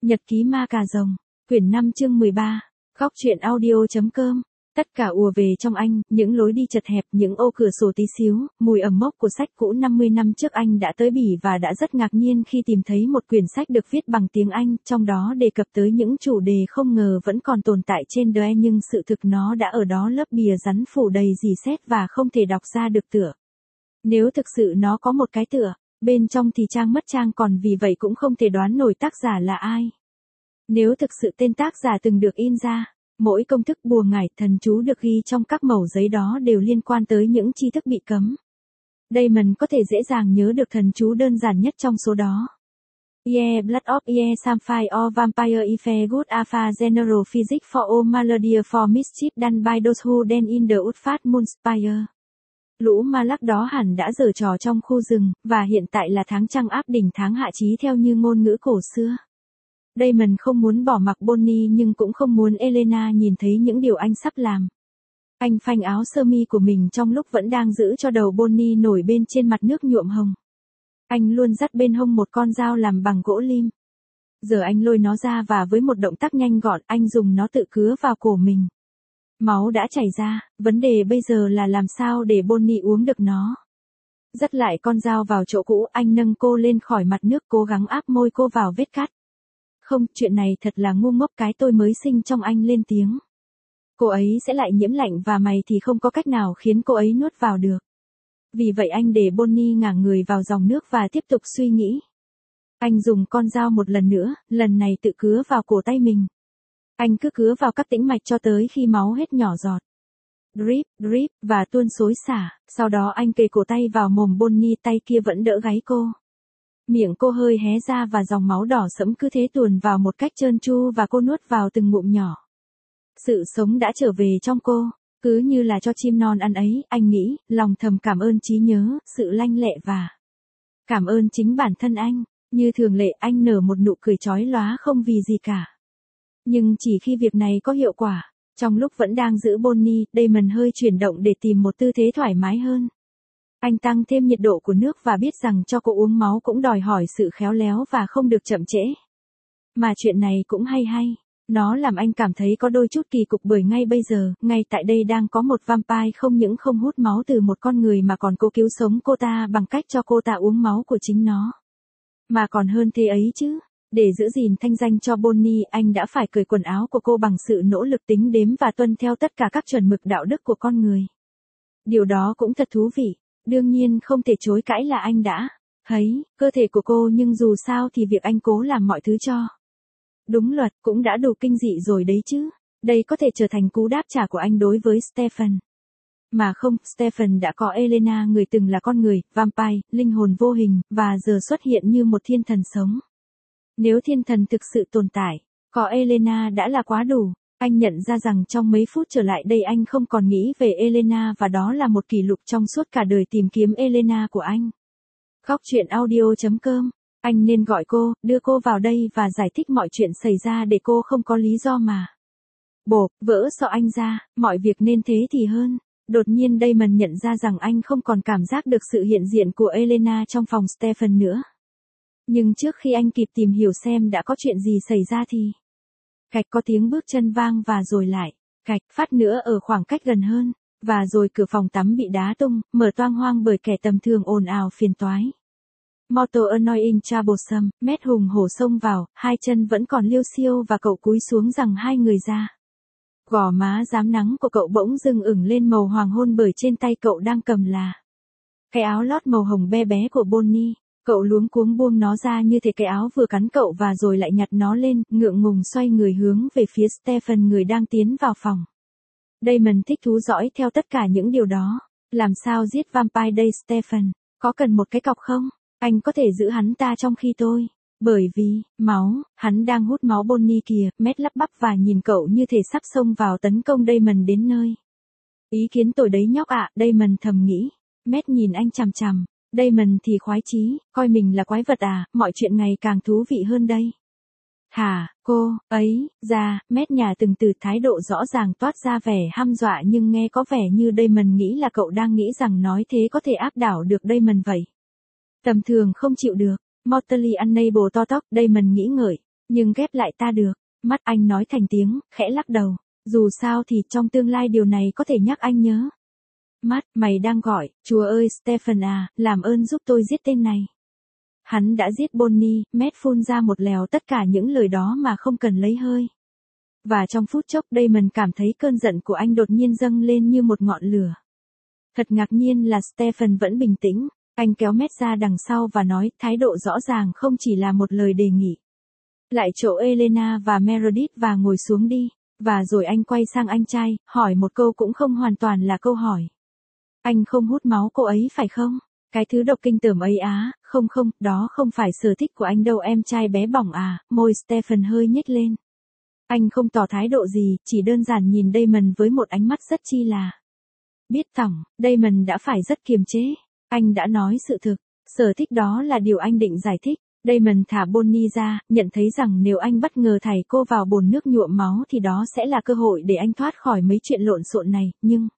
Nhật ký ma cà rồng, quyển 5 chương 13, góc truyện audio.com. Tất cả ùa về trong anh, những lối đi chật hẹp, những ô cửa sổ tí xíu, mùi ẩm mốc của sách cũ 50 năm trước. Anh đã tới Bỉ và đã rất ngạc nhiên khi tìm thấy một quyển sách được viết bằng tiếng Anh, trong đó đề cập tới những chủ đề không ngờ vẫn còn tồn tại trên đời, nhưng sự thực nó đã ở đó, lớp bìa rắn phủ đầy rỉ sét và không thể đọc ra được tựa. Nếu thực sự nó có một cái tựa, bên trong thì trang mất trang, còn vì vậy cũng không thể đoán nổi tác giả là ai. Nếu thực sự tên tác giả từng được in ra, mỗi công thức bùa ngải thần chú được ghi trong các mẩu giấy đó đều liên quan tới những tri thức bị cấm. Damon có thể dễ dàng nhớ được thần chú đơn giản nhất trong số đó. Blood of Samphire or Vampire if good alpha general physics for all maladies for mischief done by those who den in the Utfat Moonspire. Lũ ma lắc đó hẳn đã giở trò trong khu rừng, và hiện tại là tháng trăng áp đỉnh tháng hạ chí theo như ngôn ngữ cổ xưa. Damon không muốn bỏ mặc Bonnie nhưng cũng không muốn Elena nhìn thấy những điều anh sắp làm. Anh phanh áo sơ mi của mình trong lúc vẫn đang giữ cho đầu Bonnie nổi bên trên mặt nước nhuộm hồng. Anh luôn dắt bên hông một con dao làm bằng gỗ lim. Giờ anh lôi nó ra và với một động tác nhanh gọn anh dùng nó tự cứa vào cổ mình. Máu đã chảy ra, vấn đề bây giờ là làm sao để Bonnie uống được nó. Dắt lại con dao vào chỗ cũ, anh nâng cô lên khỏi mặt nước, cố gắng áp môi cô vào vết cắt. Không, chuyện này thật là ngu ngốc, cái tôi mới sinh trong anh lên tiếng. Cô ấy sẽ lại nhiễm lạnh và mày thì không có cách nào khiến cô ấy nuốt vào được. Vì vậy anh để Bonnie ngả người vào dòng nước và tiếp tục suy nghĩ. Anh dùng con dao một lần nữa, lần này tự cứa vào cổ tay mình. Anh cứ cứa vào các tĩnh mạch cho tới khi máu hết nhỏ giọt. Drip, drip, và tuôn xối xả, sau đó anh kề cổ tay vào mồm Bonnie, tay kia vẫn đỡ gáy cô. Miệng cô hơi hé ra và dòng máu đỏ sẫm cứ thế tuồn vào một cách trơn tru và cô nuốt vào từng ngụm nhỏ. Sự sống đã trở về trong cô, cứ như là cho chim non ăn ấy, anh nghĩ, lòng thầm cảm ơn trí nhớ, sự lanh lẹ và cảm ơn chính bản thân anh. Như thường lệ anh nở một nụ cười chói lóa không vì gì cả. Nhưng chỉ khi việc này có hiệu quả, trong lúc vẫn đang giữ Bonnie, Damon hơi chuyển động để tìm một tư thế thoải mái hơn. Anh tăng thêm nhiệt độ của nước và biết rằng cho cô uống máu cũng đòi hỏi sự khéo léo và không được chậm trễ. Mà chuyện này cũng hay. Nó làm anh cảm thấy có đôi chút kỳ cục, bởi ngay bây giờ, ngay tại đây đang có một vampire không những không hút máu từ một con người mà còn cố cứu sống cô ta bằng cách cho cô ta uống máu của chính nó. Mà còn hơn thế ấy chứ. Để giữ gìn thanh danh cho Bonnie, anh đã phải cởi quần áo của cô bằng sự nỗ lực tính đếm và tuân theo tất cả các chuẩn mực đạo đức của con người. Điều đó cũng thật thú vị. Đương nhiên không thể chối cãi là anh đã thấy cơ thể của cô, nhưng dù sao thì việc anh cố làm mọi thứ cho đúng luật cũng đã đủ kinh dị rồi đấy chứ. Đây có thể trở thành cú đáp trả của anh đối với Stephen. Mà không, Stephen đã có Elena, người từng là con người, vampire, linh hồn vô hình, và giờ xuất hiện như một thiên thần sống. Nếu thiên thần thực sự tồn tại, có Elena đã là quá đủ. Anh nhận ra rằng trong mấy phút trở lại đây anh không còn nghĩ về Elena, và đó là một kỷ lục trong suốt cả đời tìm kiếm Elena của anh. Góc truyện audio.com. Anh nên gọi cô, đưa cô vào đây và giải thích mọi chuyện xảy ra để cô không có lý do mà bộp, vỡ sọ anh ra, mọi việc nên thế thì hơn. Đột nhiên Damon nhận ra rằng anh không còn cảm giác được sự hiện diện của Elena trong phòng Stephen nữa. Nhưng trước khi anh kịp tìm hiểu xem đã có chuyện gì xảy ra thì cạch, có tiếng bước chân vang và rồi lại cạch phát nữa ở khoảng cách gần hơn, và rồi cửa phòng tắm bị đá tung, mở toang hoang bởi kẻ tầm thường ồn ào phiền toái. Motor annoying troublesome, Matt hùng hổ xông vào, hai chân vẫn còn liêu xiêu và cậu cúi xuống rằng hai người ra. Gò má rám nắng của cậu bỗng dưng ửng lên màu hoàng hôn, bởi trên tay cậu đang cầm là cái áo lót màu hồng be bé của Bonnie. Cậu luống cuống buông nó ra như thể cái áo vừa cắn cậu và rồi lại nhặt nó lên, ngượng ngùng xoay người hướng về phía Stephen, người đang tiến vào phòng. Damon thích thú dõi theo tất cả những điều đó. Làm sao giết vampire đây Stephen? Có cần một cái cọc không? Anh có thể giữ hắn ta trong khi tôi. Bởi vì, máu, hắn đang hút máu Bonnie kìa, Matt lắp bắp và nhìn cậu như thể sắp xông vào tấn công Damon đến nơi. Ý kiến tồi đấy nhóc ạ, Damon thầm nghĩ. Matt nhìn anh chằm chằm. Damon thì khoái chí, coi mình là quái vật à, mọi chuyện ngày càng thú vị hơn đây. Hả, cô, ấy, ra, Matt nhà từng từ, thái độ rõ ràng toát ra vẻ hăm dọa, nhưng nghe có vẻ như Damon nghĩ là cậu đang nghĩ rằng nói thế có thể áp đảo được Damon vậy. Tầm thường không chịu được, mortally unable to talk, Damon nghĩ ngợi. Nhưng ghép lại ta được. Mắt anh nói thành tiếng, khẽ lắc đầu. Dù sao thì trong tương lai điều này có thể nhắc anh nhớ. Mắt, mày đang gọi, Chúa ơi Stephen à, làm ơn giúp tôi giết tên này. Hắn đã giết Bonnie, Matt phun ra một lèo tất cả những lời đó mà không cần lấy hơi. Và trong phút chốc Damon cảm thấy cơn giận của anh đột nhiên dâng lên như một ngọn lửa. Thật ngạc nhiên là Stephen vẫn bình tĩnh, anh kéo Matt ra đằng sau và nói, thái độ rõ ràng không chỉ là một lời đề nghị. Lại chỗ Elena và Meredith và ngồi xuống đi, và rồi anh quay sang anh trai, hỏi một câu cũng không hoàn toàn là câu hỏi. Anh không hút máu cô ấy phải không? Cái thứ độc kinh tởm ấy á, không, đó không phải sở thích của anh đâu em trai bé bỏng à, môi Stephen hơi nhếch lên. Anh không tỏ thái độ gì, chỉ đơn giản nhìn Damon với một ánh mắt rất chi là biết thỏng. Damon đã phải rất kiềm chế. Anh đã nói sự thực, sở thích đó là điều anh định giải thích. Damon thả Bonnie ra, nhận thấy rằng nếu anh bất ngờ thảy cô vào bồn nước nhuộm máu thì đó sẽ là cơ hội để anh thoát khỏi mấy chuyện lộn xộn này,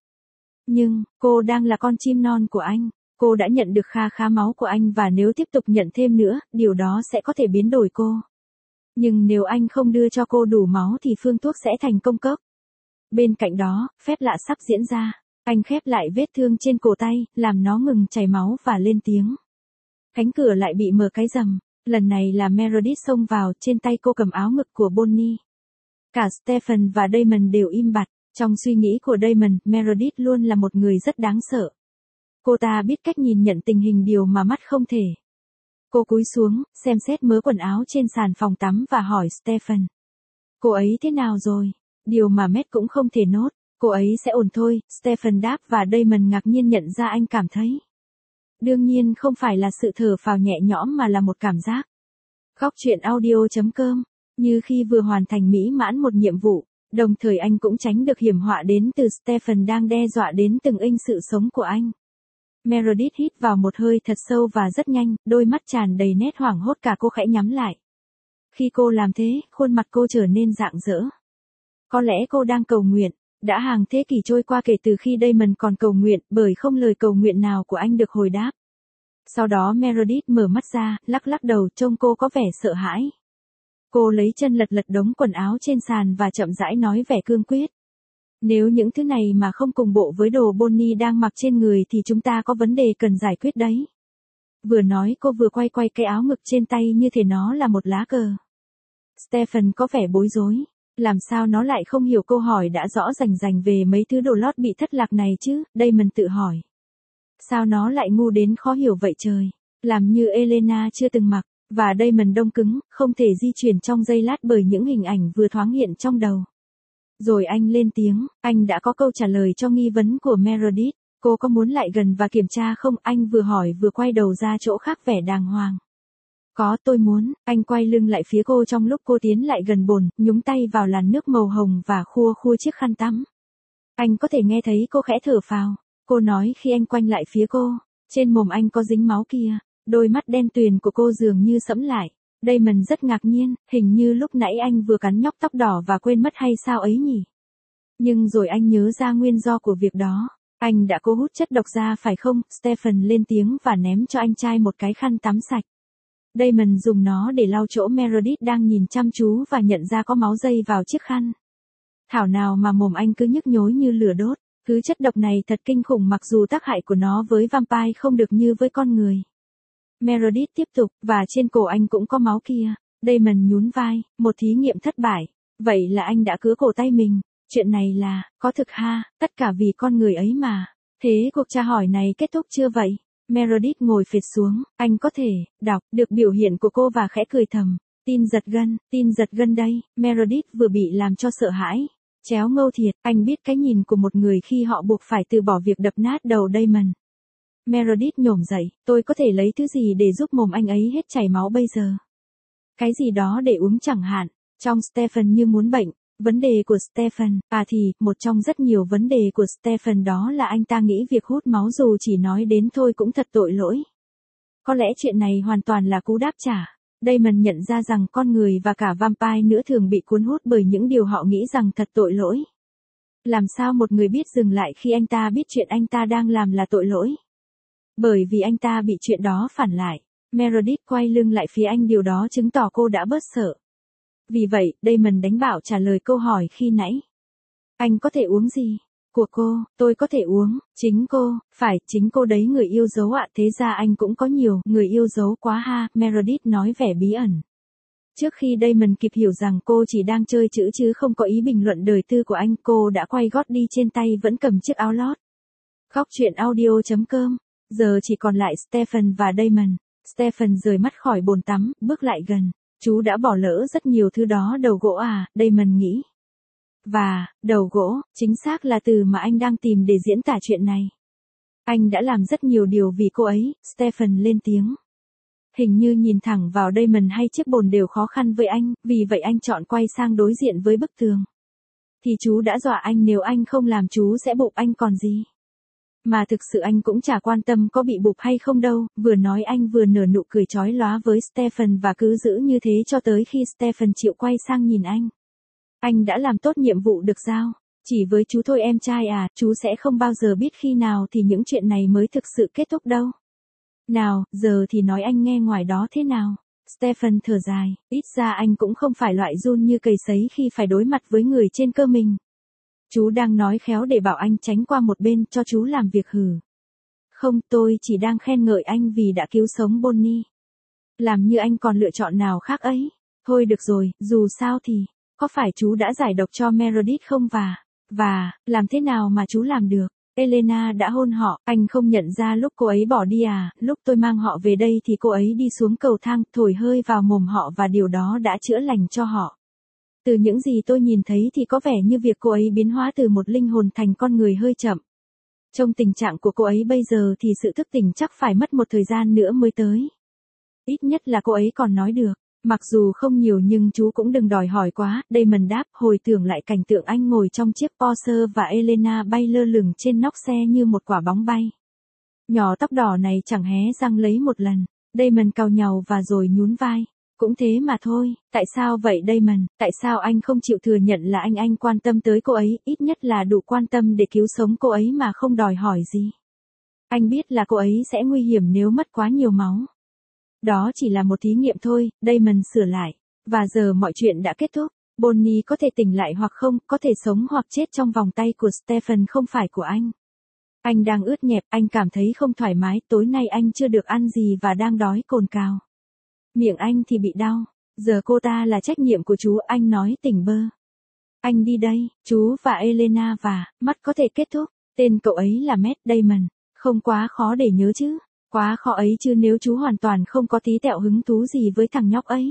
nhưng, cô đang là con chim non của anh. Cô đã nhận được kha khá máu của anh và nếu tiếp tục nhận thêm nữa, điều đó sẽ có thể biến đổi cô. Nhưng nếu anh không đưa cho cô đủ máu thì phương thuốc sẽ thành công cốc. Bên cạnh đó, phép lạ sắp diễn ra. Anh khép lại vết thương trên cổ tay, làm nó ngừng chảy máu và lên tiếng. Cánh cửa lại bị mở cái rầm. Lần này là Meredith xông vào, trên tay cô cầm áo ngực của Bonnie. Cả Stephen và Damon đều im bặt. Trong suy nghĩ của Damon, Meredith luôn là một người rất đáng sợ. Cô ta biết cách nhìn nhận tình hình điều mà mắt không thể. Cô cúi xuống, xem xét mớ quần áo trên sàn phòng tắm và hỏi Stephen. Cô ấy thế nào rồi? Điều mà Matt cũng không thể nốt. Cô ấy sẽ ổn thôi, Stephen đáp và Damon ngạc nhiên nhận ra anh cảm thấy. Đương nhiên không phải là sự thở phào nhẹ nhõm mà là một cảm giác. Góc truyện audio.com, như khi vừa hoàn thành mỹ mãn một nhiệm vụ, đồng thời anh cũng tránh được hiểm họa đến từ Stephen đang đe dọa đến từng inch sự sống của anh. Meredith hít vào một hơi thật sâu và rất nhanh, đôi mắt tràn đầy nét hoảng hốt cả cô khẽ nhắm lại. Khi cô làm thế, khuôn mặt cô trở nên rạng rỡ. Có lẽ cô đang cầu nguyện. Đã hàng thế kỷ trôi qua kể từ khi Damon còn cầu nguyện, bởi không lời cầu nguyện nào của anh được hồi đáp. Sau đó Meredith mở mắt ra, lắc đầu, trông cô có vẻ sợ hãi. Cô lấy chân lật đống quần áo trên sàn và chậm rãi nói vẻ cương quyết. Nếu những thứ này mà không cùng bộ với đồ Bonnie đang mặc trên người thì chúng ta có vấn đề cần giải quyết đấy. Vừa nói cô vừa quay cái áo ngực trên tay như thể nó là một lá cờ. Stephen có vẻ bối rối. Làm sao nó lại không hiểu câu hỏi đã rõ rành về mấy thứ đồ lót bị thất lạc này chứ, Damon tự hỏi. Sao nó lại ngu đến khó hiểu vậy trời, làm như Elena chưa từng mặc, và Damon đông cứng, không thể di chuyển trong giây lát bởi những hình ảnh vừa thoáng hiện trong đầu. Rồi anh lên tiếng, anh đã có câu trả lời cho nghi vấn của Meredith, cô có muốn lại gần và kiểm tra không, anh vừa hỏi vừa quay đầu ra chỗ khác vẻ đàng hoàng. Có, tôi muốn. Anh quay lưng lại phía cô trong lúc cô tiến lại gần bồn, nhúng tay vào làn nước màu hồng và khua chiếc khăn tắm. Anh có thể nghe thấy cô khẽ thở phào. Cô nói khi anh quanh lại phía cô. Trên mồm anh có dính máu kia. Đôi mắt đen tuyền của cô dường như sẫm lại. Damon rất ngạc nhiên, hình như lúc nãy anh vừa cắn nhóc tóc đỏ và quên mất hay sao ấy nhỉ. Nhưng rồi anh nhớ ra nguyên do của việc đó. Anh đã cố hút chất độc ra phải không? Stephen lên tiếng và ném cho anh trai một cái khăn tắm sạch. Damon dùng nó để lau chỗ Meredith đang nhìn chăm chú và nhận ra có máu dây vào chiếc khăn. Thảo nào mà mồm anh cứ nhức nhối như lửa đốt. Thứ chất độc này thật kinh khủng mặc dù tác hại của nó với vampire không được như với con người. Meredith tiếp tục, và trên cổ anh cũng có máu kia. Damon nhún vai, một thí nghiệm thất bại. Vậy là anh đã cứa cổ tay mình. Chuyện này là, có thực ha, tất cả vì con người ấy mà. Thế cuộc tra hỏi này kết thúc chưa vậy? Meredith ngồi phệt xuống, anh có thể đọc được biểu hiện của cô và khẽ cười thầm. Tin giật gân đây, Meredith vừa bị làm cho sợ hãi. Chéo ngâu thiệt, anh biết cái nhìn của một người khi họ buộc phải từ bỏ việc đập nát đầu Damon. Meredith nhổm dậy, tôi có thể lấy thứ gì để giúp mồm anh ấy hết chảy máu bây giờ? Cái gì đó để uống chẳng hạn, trong Stephen như muốn bệnh. Vấn đề của Stephen, một trong rất nhiều vấn đề của Stephen đó là anh ta nghĩ việc hút máu dù chỉ nói đến thôi cũng thật tội lỗi. Có lẽ chuyện này hoàn toàn là cú đáp trả. Damon nhận ra rằng con người và cả vampire nữa thường bị cuốn hút bởi những điều họ nghĩ rằng thật tội lỗi. Làm sao một người biết dừng lại khi anh ta biết chuyện anh ta đang làm là tội lỗi? Bởi vì anh ta bị chuyện đó phản lại. Meredith quay lưng lại phía anh, điều đó chứng tỏ cô đã bớt sợ. Vì vậy, Damon đánh bạo trả lời câu hỏi khi nãy. Anh có thể uống gì? Của cô, tôi có thể uống, chính cô, phải, chính cô đấy người yêu dấu ạ, thế ra anh cũng có nhiều, người yêu dấu quá ha, Meredith nói vẻ bí ẩn. Trước khi Damon kịp hiểu rằng cô chỉ đang chơi chữ chứ không có ý bình luận đời tư của anh, cô đã quay gót đi trên tay vẫn cầm chiếc áo lót. Góc truyện audio.com. Giờ chỉ còn lại Stephen và Damon. Stephen rời mắt khỏi bồn tắm, bước lại gần. Chú đã bỏ lỡ rất nhiều thứ đó đầu gỗ à, Damon nghĩ. Và, đầu gỗ, chính xác là từ mà anh đang tìm để diễn tả chuyện này. Anh đã làm rất nhiều điều vì cô ấy, Stephen lên tiếng. Hình như nhìn thẳng vào Damon hay chiếc bồn đều khó khăn với anh, vì vậy anh chọn quay sang đối diện với bức tường. Thì chú đã dọa anh nếu anh không làm chú sẽ bụp anh còn gì. Mà thực sự anh cũng chả quan tâm có bị bụp hay không đâu, vừa nói anh vừa nở nụ cười chói lóa với Stephen và cứ giữ như thế cho tới khi Stephen chịu quay sang nhìn anh. Anh đã làm tốt nhiệm vụ được giao. Chỉ với chú thôi em trai à, chú sẽ không bao giờ biết khi nào thì những chuyện này mới thực sự kết thúc đâu. Nào, giờ thì nói anh nghe ngoài đó thế nào. Stephen thở dài, ít ra anh cũng không phải loại run như cầy sấy khi phải đối mặt với người trên cơ mình. Chú đang nói khéo để bảo anh tránh qua một bên cho chú làm việc hử. Không, tôi chỉ đang khen ngợi anh vì đã cứu sống Bonnie. Làm như anh còn lựa chọn nào khác ấy. Thôi được rồi, dù sao thì, có phải chú đã giải độc cho Meredith không và, làm thế nào mà chú làm được? Elena đã hôn họ, anh không nhận ra lúc cô ấy bỏ đi à, lúc tôi mang họ về đây thì cô ấy đi xuống cầu thang, thổi hơi vào mồm họ và điều đó đã chữa lành cho họ. Từ những gì tôi nhìn thấy thì có vẻ như việc cô ấy biến hóa từ một linh hồn thành con người hơi chậm. Trong tình trạng của cô ấy bây giờ thì sự thức tỉnh chắc phải mất một thời gian nữa mới tới. Ít nhất là cô ấy còn nói được. Mặc dù không nhiều nhưng chú cũng đừng đòi hỏi quá, Damon đáp, hồi tưởng lại cảnh tượng anh ngồi trong chiếc Porsche và Elena bay lơ lửng trên nóc xe như một quả bóng bay. Nhỏ tóc đỏ này chẳng hé răng lấy một lần, Damon cau nhàu và rồi nhún vai. Cũng thế mà thôi, tại sao vậy Damon, tại sao anh không chịu thừa nhận là anh quan tâm tới cô ấy, ít nhất là đủ quan tâm để cứu sống cô ấy mà không đòi hỏi gì. Anh biết là cô ấy sẽ nguy hiểm nếu mất quá nhiều máu. Đó chỉ là một thí nghiệm thôi, Damon sửa lại. Và giờ mọi chuyện đã kết thúc. Bonnie có thể tỉnh lại hoặc không, có thể sống hoặc chết trong vòng tay của Stephen không phải của anh. Anh đang ướt nhẹp, anh cảm thấy không thoải mái, tối nay anh chưa được ăn gì và đang đói cồn cào. Miệng anh thì bị đau. Giờ cô ta là trách nhiệm của chú, anh nói tỉnh bơ. Anh đi đây, chú và Elena và, mắt có thể kết thúc. Tên cậu ấy là Matt Damon. Không quá khó để nhớ chứ. Quá khó ấy chứ nếu chú hoàn toàn không có tí tẹo hứng thú gì với thằng nhóc ấy.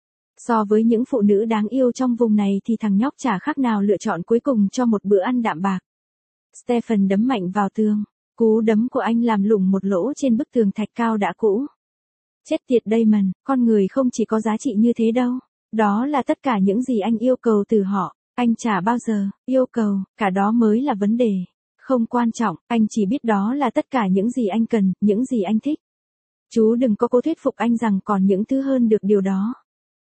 So với những phụ nữ đáng yêu trong vùng này thì thằng nhóc chả khác nào lựa chọn cuối cùng cho một bữa ăn đạm bạc. Stephen đấm mạnh vào tường. Cú đấm của anh làm lủng một lỗ trên bức tường thạch cao đã cũ. Chết tiệt Damon, con người không chỉ có giá trị như thế đâu. Đó là tất cả những gì anh yêu cầu từ họ. Anh chả bao giờ yêu cầu, cả đó mới là vấn đề. Không quan trọng, anh chỉ biết đó là tất cả những gì anh cần, những gì anh thích. Chú đừng có cố thuyết phục anh rằng còn những thứ hơn được điều đó.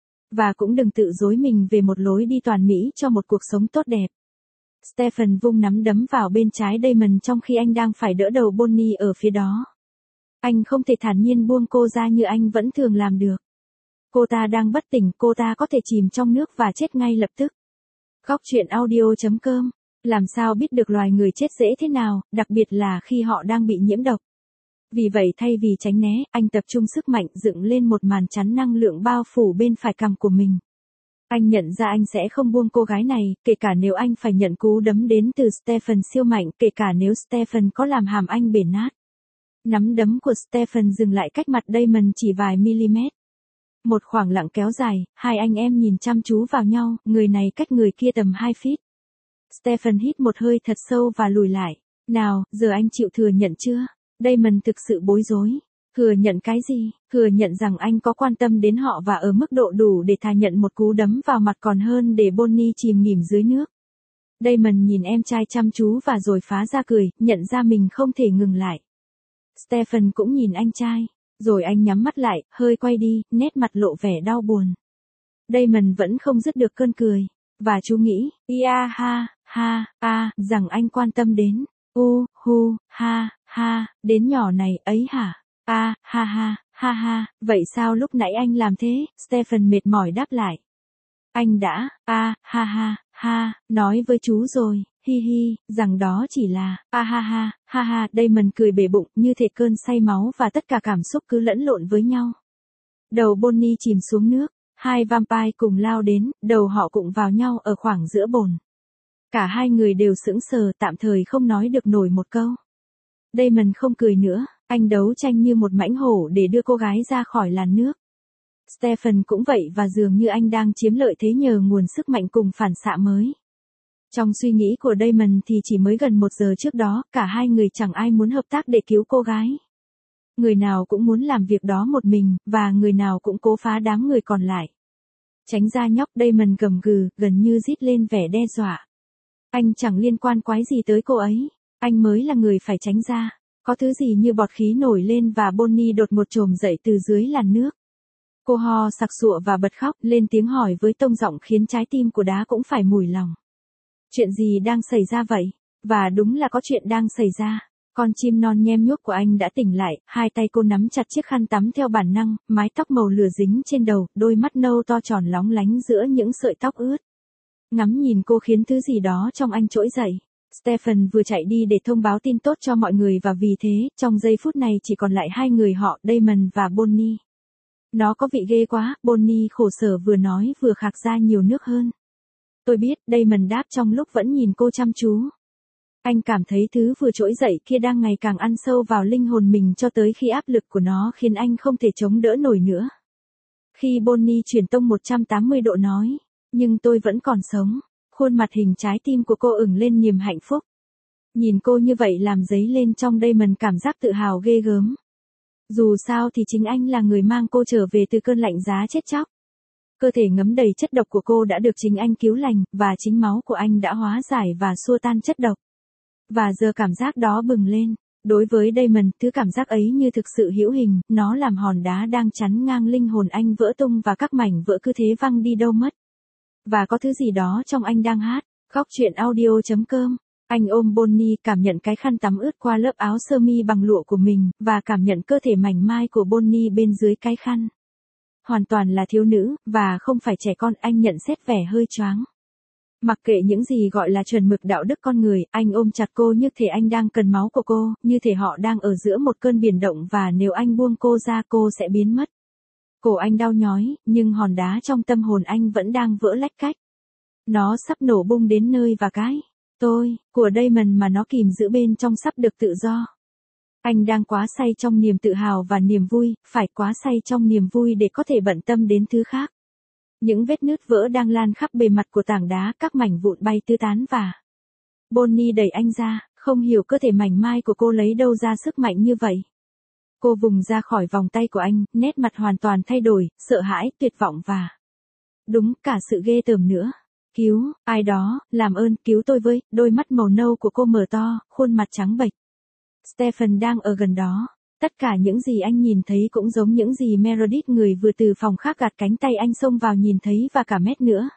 Và cũng đừng tự dối mình về một lối đi toàn mỹ cho một cuộc sống tốt đẹp. Stephen vung nắm đấm vào bên trái Damon trong khi anh đang phải đỡ đầu Bonnie ở phía đó. Anh không thể thản nhiên buông cô ra như anh vẫn thường làm được. Cô ta đang bất tỉnh, cô ta có thể chìm trong nước và chết ngay lập tức. Góc truyện audio.com. Làm sao biết được loài người chết dễ thế nào, đặc biệt là khi họ đang bị nhiễm độc. Vì vậy thay vì tránh né, anh tập trung sức mạnh dựng lên một màn chắn năng lượng bao phủ bên phải cằm của mình. Anh nhận ra anh sẽ không buông cô gái này, kể cả nếu anh phải nhận cú đấm đến từ Stephen siêu mạnh, kể cả nếu Stephen có làm hàm anh bể nát. Nắm đấm của Stephen dừng lại cách mặt Damon chỉ vài mm. Một khoảng lặng kéo dài, hai anh em nhìn chăm chú vào nhau, người này cách người kia tầm 2 feet. Stephen hít một hơi thật sâu và lùi lại. Nào, giờ anh chịu thừa nhận chưa? Damon thực sự bối rối. Thừa nhận cái gì? Thừa nhận rằng anh có quan tâm đến họ và ở mức độ đủ để thà nhận một cú đấm vào mặt còn hơn để Bonnie chìm nghỉm dưới nước. Damon nhìn em trai chăm chú và rồi phá ra cười, nhận ra mình không thể ngừng lại. Stephen cũng nhìn anh trai. Rồi anh nhắm mắt lại, hơi quay đi, nét mặt lộ vẻ đau buồn. Damon vẫn không dứt được cơn cười. Và chú nghĩ, rằng anh quan tâm đến, đến nhỏ này ấy hả? Vậy sao lúc nãy anh làm thế? Stephen mệt mỏi đáp lại. Anh đã, ha ha, nói với chú rồi, hi hi, rằng đó chỉ là, ha, Damon cười bể bụng như thể cơn say máu và tất cả cảm xúc cứ lẫn lộn với nhau. Đầu Bonnie chìm xuống nước, hai vampire cùng lao đến, đầu họ cụng vào nhau ở khoảng giữa bồn. Cả hai người đều sững sờ, tạm thời không nói được nổi một câu. Damon không cười nữa, anh đấu tranh như một mãnh hổ để đưa cô gái ra khỏi làn nước. Stephen cũng vậy và dường như anh đang chiếm lợi thế nhờ nguồn sức mạnh cùng phản xạ mới. Trong suy nghĩ của Damon thì chỉ mới gần 1 giờ trước đó, cả hai người chẳng ai muốn hợp tác để cứu cô gái. Người nào cũng muốn làm việc đó một mình, và người nào cũng cố phá đám người còn lại. Tránh ra nhóc, Damon gầm gừ, gần như rít lên vẻ đe dọa. Anh chẳng liên quan quái gì tới cô ấy, anh mới là người phải tránh ra. Có thứ gì như bọt khí nổi lên và Bonnie đột ngột trồm dậy từ dưới làn nước. Cô ho sặc sụa và bật khóc, lên tiếng hỏi với tông giọng khiến trái tim của đá cũng phải mùi lòng. Chuyện gì đang xảy ra vậy? Và đúng là có chuyện đang xảy ra. Con chim non nhem nhuốc của anh đã tỉnh lại, hai tay cô nắm chặt chiếc khăn tắm theo bản năng, mái tóc màu lửa dính trên đầu, đôi mắt nâu to tròn lóng lánh giữa những sợi tóc ướt. Ngắm nhìn cô khiến thứ gì đó trong anh trỗi dậy. Stephen vừa chạy đi để thông báo tin tốt cho mọi người và vì thế, trong giây phút này chỉ còn lại hai người họ, Damon và Bonnie. Nó có vị ghê quá, Bonnie khổ sở vừa nói vừa khạc ra nhiều nước hơn. Tôi biết, Damon đáp trong lúc vẫn nhìn cô chăm chú. Anh cảm thấy thứ vừa trỗi dậy kia đang ngày càng ăn sâu vào linh hồn mình cho tới khi áp lực của nó khiến anh không thể chống đỡ nổi nữa. Khi Bonnie chuyển tông 180 độ nói, nhưng tôi vẫn còn sống, khuôn mặt hình trái tim của cô ửng lên niềm hạnh phúc. Nhìn cô như vậy làm dấy lên trong Damon cảm giác tự hào ghê gớm. Dù sao thì chính anh là người mang cô trở về từ cơn lạnh giá chết chóc. Cơ thể ngấm đầy chất độc của cô đã được chính anh cứu lành, và chính máu của anh đã hóa giải và xua tan chất độc. Và giờ cảm giác đó bừng lên. Đối với Damon, thứ cảm giác ấy như thực sự hữu hình, nó làm hòn đá đang chắn ngang linh hồn anh vỡ tung và các mảnh vỡ cứ thế văng đi đâu mất. Và có thứ gì đó trong anh đang hát. Góc truyện audio.com. Anh ôm Bonnie, cảm nhận cái khăn tắm ướt qua lớp áo sơ mi bằng lụa của mình, và cảm nhận cơ thể mảnh mai của Bonnie bên dưới cái khăn. Hoàn toàn là thiếu nữ, và không phải trẻ con, anh nhận xét vẻ hơi choáng. Mặc kệ những gì gọi là chuẩn mực đạo đức con người, anh ôm chặt cô như thể anh đang cần máu của cô, như thể họ đang ở giữa một cơn biển động và nếu anh buông cô ra cô sẽ biến mất. Cổ anh đau nhói, nhưng hòn đá trong tâm hồn anh vẫn đang vỡ lách cách. Nó sắp nổ bung đến nơi và cái tôi của Damon mà nó kìm giữ bên trong sắp được tự do. Anh đang quá say trong niềm tự hào và niềm vui, phải quá say trong niềm vui để có thể bận tâm đến thứ khác. Những vết nứt vỡ đang lan khắp bề mặt của tảng đá, các mảnh vụn bay tứ tán và Bonnie đẩy anh ra, không hiểu cơ thể mảnh mai của cô lấy đâu ra sức mạnh như vậy. Cô vùng ra khỏi vòng tay của anh, nét mặt hoàn toàn thay đổi, sợ hãi, tuyệt vọng và đúng cả sự ghê tởm nữa. Cứu, ai đó, làm ơn, cứu tôi với, đôi mắt màu nâu của cô mở to, khuôn mặt trắng bệch. Stephen đang ở gần đó. Tất cả những gì anh nhìn thấy cũng giống những gì Meredith người vừa từ phòng khác gạt cánh tay anh xông vào nhìn thấy và cả Matt nữa.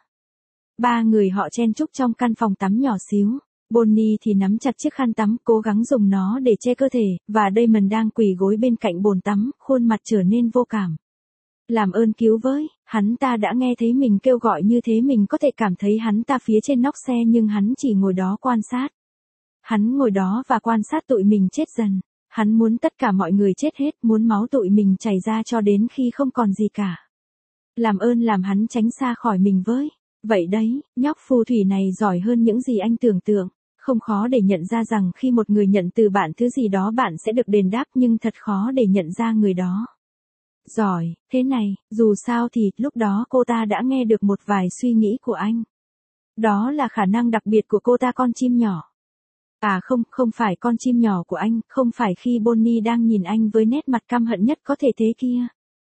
Ba người họ chen chúc trong căn phòng tắm nhỏ xíu. Bonnie thì nắm chặt chiếc khăn tắm, cố gắng dùng nó để che cơ thể, và Damon đang quỳ gối bên cạnh bồn tắm, khuôn mặt trở nên vô cảm. Làm ơn cứu với, hắn ta đã nghe thấy mình kêu gọi như thế, mình có thể cảm thấy hắn ta phía trên nóc xe nhưng hắn chỉ ngồi đó quan sát. Hắn ngồi đó và quan sát tụi mình chết dần. Hắn muốn tất cả mọi người chết hết, muốn máu tụi mình chảy ra cho đến khi không còn gì cả. Làm ơn làm hắn tránh xa khỏi mình với. Vậy đấy, nhóc phù thủy này giỏi hơn những gì anh tưởng tượng. Không khó để nhận ra rằng khi một người nhận từ bạn thứ gì đó bạn sẽ được đền đáp, nhưng thật khó để nhận ra người đó giỏi thế này. Dù sao thì, lúc đó cô ta đã nghe được một vài suy nghĩ của anh. Đó là khả năng đặc biệt của cô ta, con chim nhỏ. À không phải con chim nhỏ của anh, không phải khi Bonnie đang nhìn anh với nét mặt căm hận nhất có thể thế kia.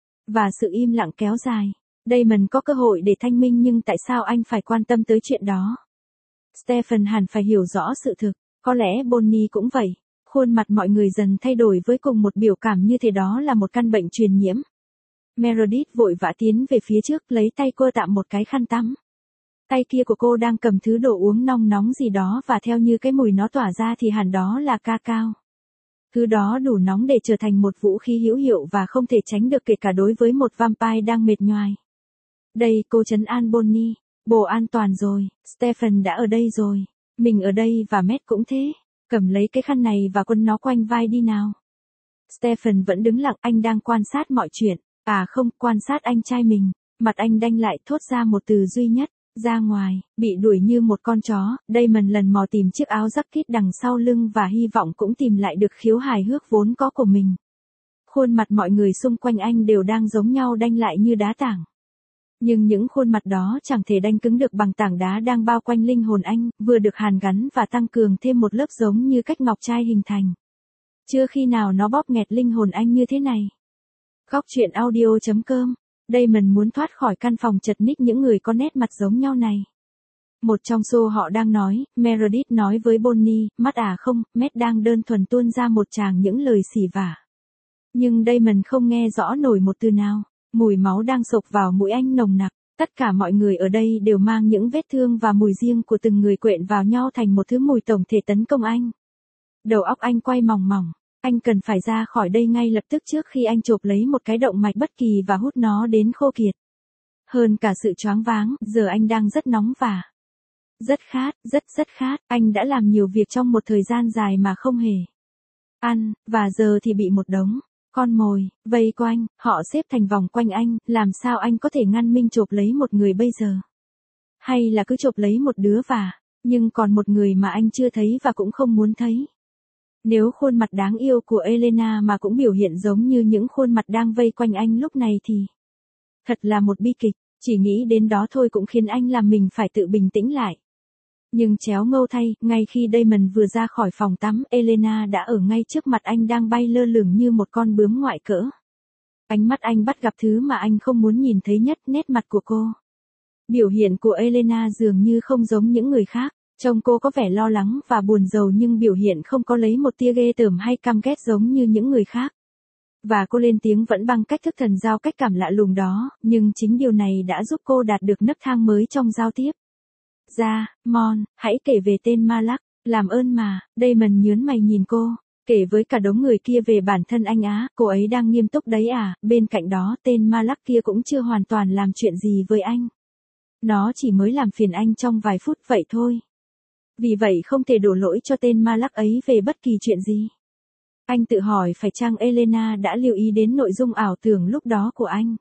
Và sự im lặng kéo dài. Damon có cơ hội để thanh minh nhưng tại sao anh phải quan tâm tới chuyện đó? Stephen hẳn phải hiểu rõ sự thực, có lẽ Bonnie cũng vậy. Khuôn mặt mọi người dần thay đổi với cùng một biểu cảm như thế, đó là một căn bệnh truyền nhiễm. Meredith vội vã tiến về phía trước lấy tay cô tạm một cái khăn tắm. Tay kia của cô đang cầm thứ đồ uống nóng gì đó và theo như cái mùi nó tỏa ra thì hẳn đó là cacao. Thứ đó đủ nóng để trở thành một vũ khí hữu hiệu và không thể tránh được kể cả đối với một vampire đang mệt nhoài. Đây, cô trấn an Bonnie, Bộ an toàn rồi, Stephen đã ở đây rồi. Mình ở đây và Matt cũng thế. Cầm lấy cái khăn này và quấn nó quanh vai đi nào. Stephen vẫn đứng lặng, anh đang quan sát mọi chuyện. À không, quan sát anh trai mình. Mặt anh đanh lại thốt ra một từ duy nhất. Ra ngoài, bị đuổi như một con chó, Damon lần mò tìm chiếc áo jacket đằng sau lưng và hy vọng cũng tìm lại được khiếu hài hước vốn có của mình. Khuôn mặt mọi người xung quanh anh đều đang giống nhau đanh lại như đá tảng. Nhưng những khuôn mặt đó chẳng thể đanh cứng được bằng tảng đá đang bao quanh linh hồn anh, vừa được hàn gắn và tăng cường thêm một lớp giống như cách ngọc trai hình thành. Chưa khi nào nó bóp nghẹt linh hồn anh như thế này. Góc truyện audio.com. Damon muốn thoát khỏi căn phòng chật ních những người có nét mặt giống nhau này. Một trong số họ đang nói, Meredith nói với Bonnie, mắt à không, Matt đang đơn thuần tuôn ra một tràng những lời xỉ vả. Nhưng Damon không nghe rõ nổi một từ nào. Mùi máu đang xộc vào mũi anh nồng nặc. Tất cả mọi người ở đây đều mang những vết thương và mùi riêng của từng người quện vào nhau thành một thứ mùi tổng thể tấn công anh. Đầu óc anh quay mòng mòng. Anh cần phải ra khỏi đây ngay lập tức trước khi anh chộp lấy một cái động mạch bất kỳ và hút nó đến khô kiệt. Hơn cả sự choáng váng, giờ anh đang rất nóng và rất khát, rất khát. Anh đã làm nhiều việc trong một thời gian dài mà không hề ăn, và giờ thì bị một đống con mồi vây quanh, họ xếp thành vòng quanh anh, làm sao anh có thể ngăn minh chộp lấy một người bây giờ? Hay là cứ chộp lấy một đứa nhưng còn một người mà anh chưa thấy và cũng không muốn thấy. Nếu khuôn mặt đáng yêu của Elena mà cũng biểu hiện giống như những khuôn mặt đang vây quanh anh lúc này thì thật là một bi kịch, chỉ nghĩ đến đó thôi cũng khiến anh làm mình phải tự bình tĩnh lại. Nhưng chéo ngâu thay, ngay khi Damon vừa ra khỏi phòng tắm, Elena đã ở ngay trước mặt anh đang bay lơ lửng như một con bướm ngoại cỡ. Ánh mắt anh bắt gặp thứ mà anh không muốn nhìn thấy nhất, nét mặt của cô. Biểu hiện của Elena dường như không giống những người khác. Trông cô có vẻ lo lắng và buồn rầu nhưng biểu hiện không có lấy một tia ghê tởm hay căm ghét giống như những người khác. Và cô lên tiếng vẫn bằng cách thức thần giao cách cảm lạ lùng đó, nhưng chính điều này đã giúp cô đạt được nấc thang mới trong giao tiếp. Mon, hãy kể về tên Malak, làm ơn mà, Damon nhớn mày nhìn cô, kể với cả đống người kia về bản thân anh á, cô ấy đang nghiêm túc đấy à, bên cạnh đó tên Malak kia cũng chưa hoàn toàn làm chuyện gì với anh. Nó chỉ mới làm phiền anh trong vài phút vậy thôi. Vì vậy không thể đổ lỗi cho tên Malak ấy về bất kỳ chuyện gì. Anh tự hỏi phải chăng Elena đã lưu ý đến nội dung ảo tưởng lúc đó của anh.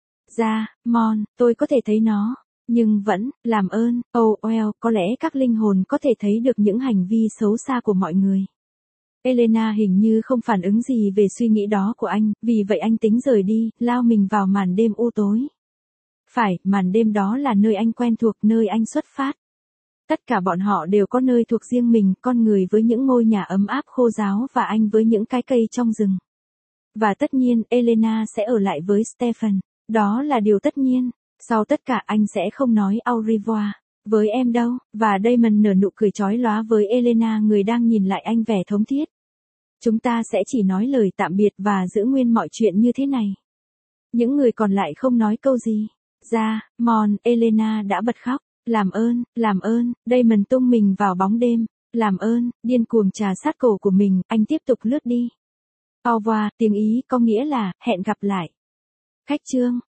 Mon, tôi có thể thấy nó. Nhưng vẫn, làm ơn, có lẽ các linh hồn có thể thấy được những hành vi xấu xa của mọi người. Elena hình như không phản ứng gì về suy nghĩ đó của anh, vì vậy anh tính rời đi, lao mình vào màn đêm u tối. Phải, màn đêm đó là nơi anh quen thuộc, nơi anh xuất phát. Tất cả bọn họ đều có nơi thuộc riêng mình, con người với những ngôi nhà ấm áp khô ráo và anh với những cái cây trong rừng. Và tất nhiên, Elena sẽ ở lại với Stephen. Đó là điều tất nhiên. Sau tất cả anh sẽ không nói au revoir với em đâu, và Damon nở nụ cười chói lóa với Elena người đang nhìn lại anh vẻ thống thiết. Chúng ta sẽ chỉ nói lời tạm biệt và giữ nguyên mọi chuyện như thế này. Những người còn lại không nói câu gì. Mon, Elena đã bật khóc. Làm ơn, Damon tung mình vào bóng đêm. Làm ơn, điên cuồng trà sát cổ của mình, anh tiếp tục lướt đi. Au revoir, tiếng Ý có nghĩa là, hẹn gặp lại. Khách chương.